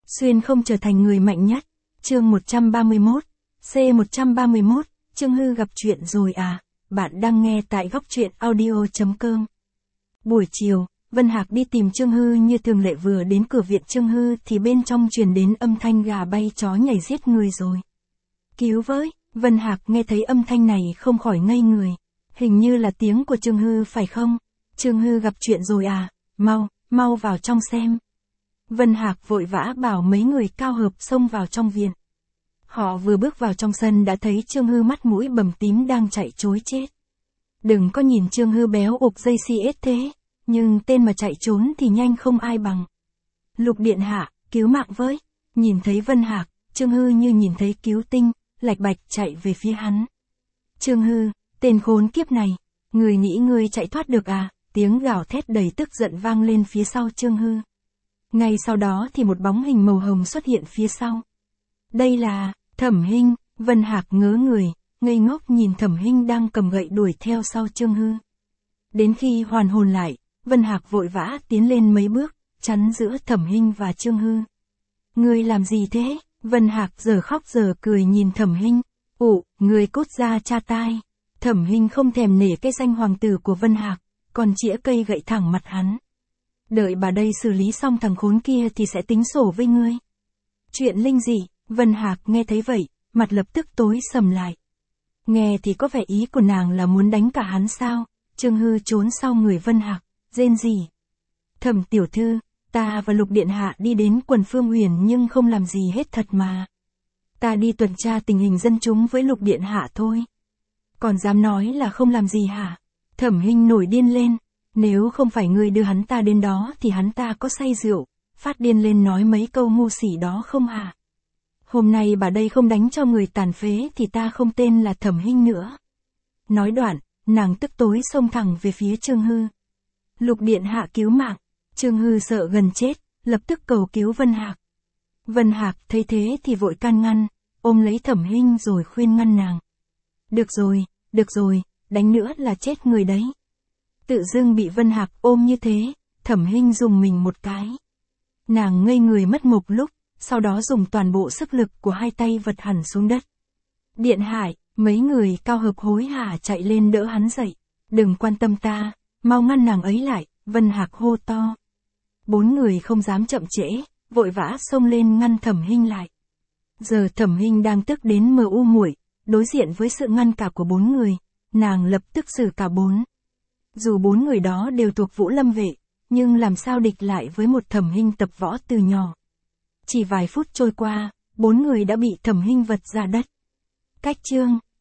Xuyên không trở thành người mạnh nhất. Chương 131. C131, Trương Hư gặp chuyện rồi à? Bạn đang nghe tại góc truyện audio.com. Buổi chiều, Vân Hạc đi tìm Trương Hư như thường lệ, vừa đến cửa viện Trương Hư thì bên trong truyền đến âm thanh gà bay chó nhảy giết người rồi. Cứu với, Vân Hạc nghe thấy âm thanh này không khỏi ngây người. Hình như là tiếng của Trương Hư phải không? Trương Hư gặp chuyện rồi à? Mau vào trong xem. Vân Hạc vội vã bảo mấy người cao hợp xông vào trong viện. Họ vừa bước vào trong sân đã thấy Trương Hư mắt mũi bầm tím đang chạy trối chết. Đừng có nhìn Trương Hư béo ục dây CS thế, nhưng tên mà chạy trốn thì nhanh không ai bằng. Lục điện hạ, cứu mạng với. Nhìn thấy Vân Hạc, Trương Hư như nhìn thấy cứu tinh, lạch bạch chạy về phía hắn. Trương Hư, tên khốn kiếp này, người nghĩ ngươi chạy thoát được à? Tiếng gào thét đầy tức giận vang lên phía sau Trương Hư. Ngay sau đó thì một bóng hình màu hồng xuất hiện phía sau. Đây là Thẩm Hinh. Vân Hạc ngớ người, ngây ngốc nhìn Thẩm Hinh đang cầm gậy đuổi theo sau Trương Hư. Đến khi hoàn hồn lại, Vân Hạc vội vã tiến lên mấy bước, chắn giữa Thẩm Hinh và Trương Hư. Ngươi làm gì thế? Vân Hạc giờ khóc giờ cười nhìn Thẩm Hinh. Ngươi cút ra cha tai. Thẩm Hinh không thèm nể cái danh hoàng tử của Vân Hạc, còn chĩa cây gậy thẳng mặt hắn. Đợi bà đây xử lý xong thằng khốn kia thì sẽ tính sổ với ngươi. Chuyện linh dị. Vân Hạc nghe thấy vậy, mặt lập tức tối sầm lại. Nghe thì có vẻ ý của nàng là muốn đánh cả hắn sao? Trương Hư trốn sau người Vân Hạc, rên rỉ. Thẩm tiểu thư, ta và Lục điện hạ đi đến quần Phương Huyền nhưng không làm gì hết thật mà. Ta đi tuần tra tình hình dân chúng với Lục điện hạ thôi. Còn dám nói là không làm gì hả? Thẩm Hinh nổi điên lên. Nếu không phải ngươi đưa hắn ta đến đó thì hắn ta có say rượu, phát điên lên nói mấy câu ngu xỉ đó không hả? Hôm nay bà đây không đánh cho người tàn phế thì ta không tên là Thẩm Hinh nữa. Nói đoạn, nàng tức tối xông thẳng về phía Trương Hư. Lục điện hạ cứu mạng. Trương Hư sợ gần chết, lập tức cầu cứu Vân Hạc. Vân Hạc thấy thế thì vội can ngăn, ôm lấy Thẩm Hinh rồi khuyên ngăn nàng. Được rồi, đánh nữa là chết người đấy. Tự dưng bị Vân Hạc ôm như thế, Thẩm Hinh dùng mình một cái. Nàng ngây người mất một lúc, sau đó dùng toàn bộ sức lực của hai tay vật hẳn xuống đất. Điện Hải, mấy người cao hợp hối hả chạy lên đỡ hắn dậy. Đừng quan tâm ta, mau ngăn nàng ấy lại, Vân Hạc hô to. Bốn người không dám chậm trễ, vội vã xông lên ngăn Thẩm Hinh lại. Giờ Thẩm Hinh đang tức đến mờ u muội, đối diện với sự ngăn cả của bốn người, nàng lập tức xử cả bốn. Dù bốn người đó đều thuộc Vũ Lâm vệ, nhưng làm sao địch lại với một Thẩm Hinh tập võ từ nhỏ. Chỉ vài phút trôi qua, bốn người đã bị Thẩm Hinh vật ra đất. Cách chương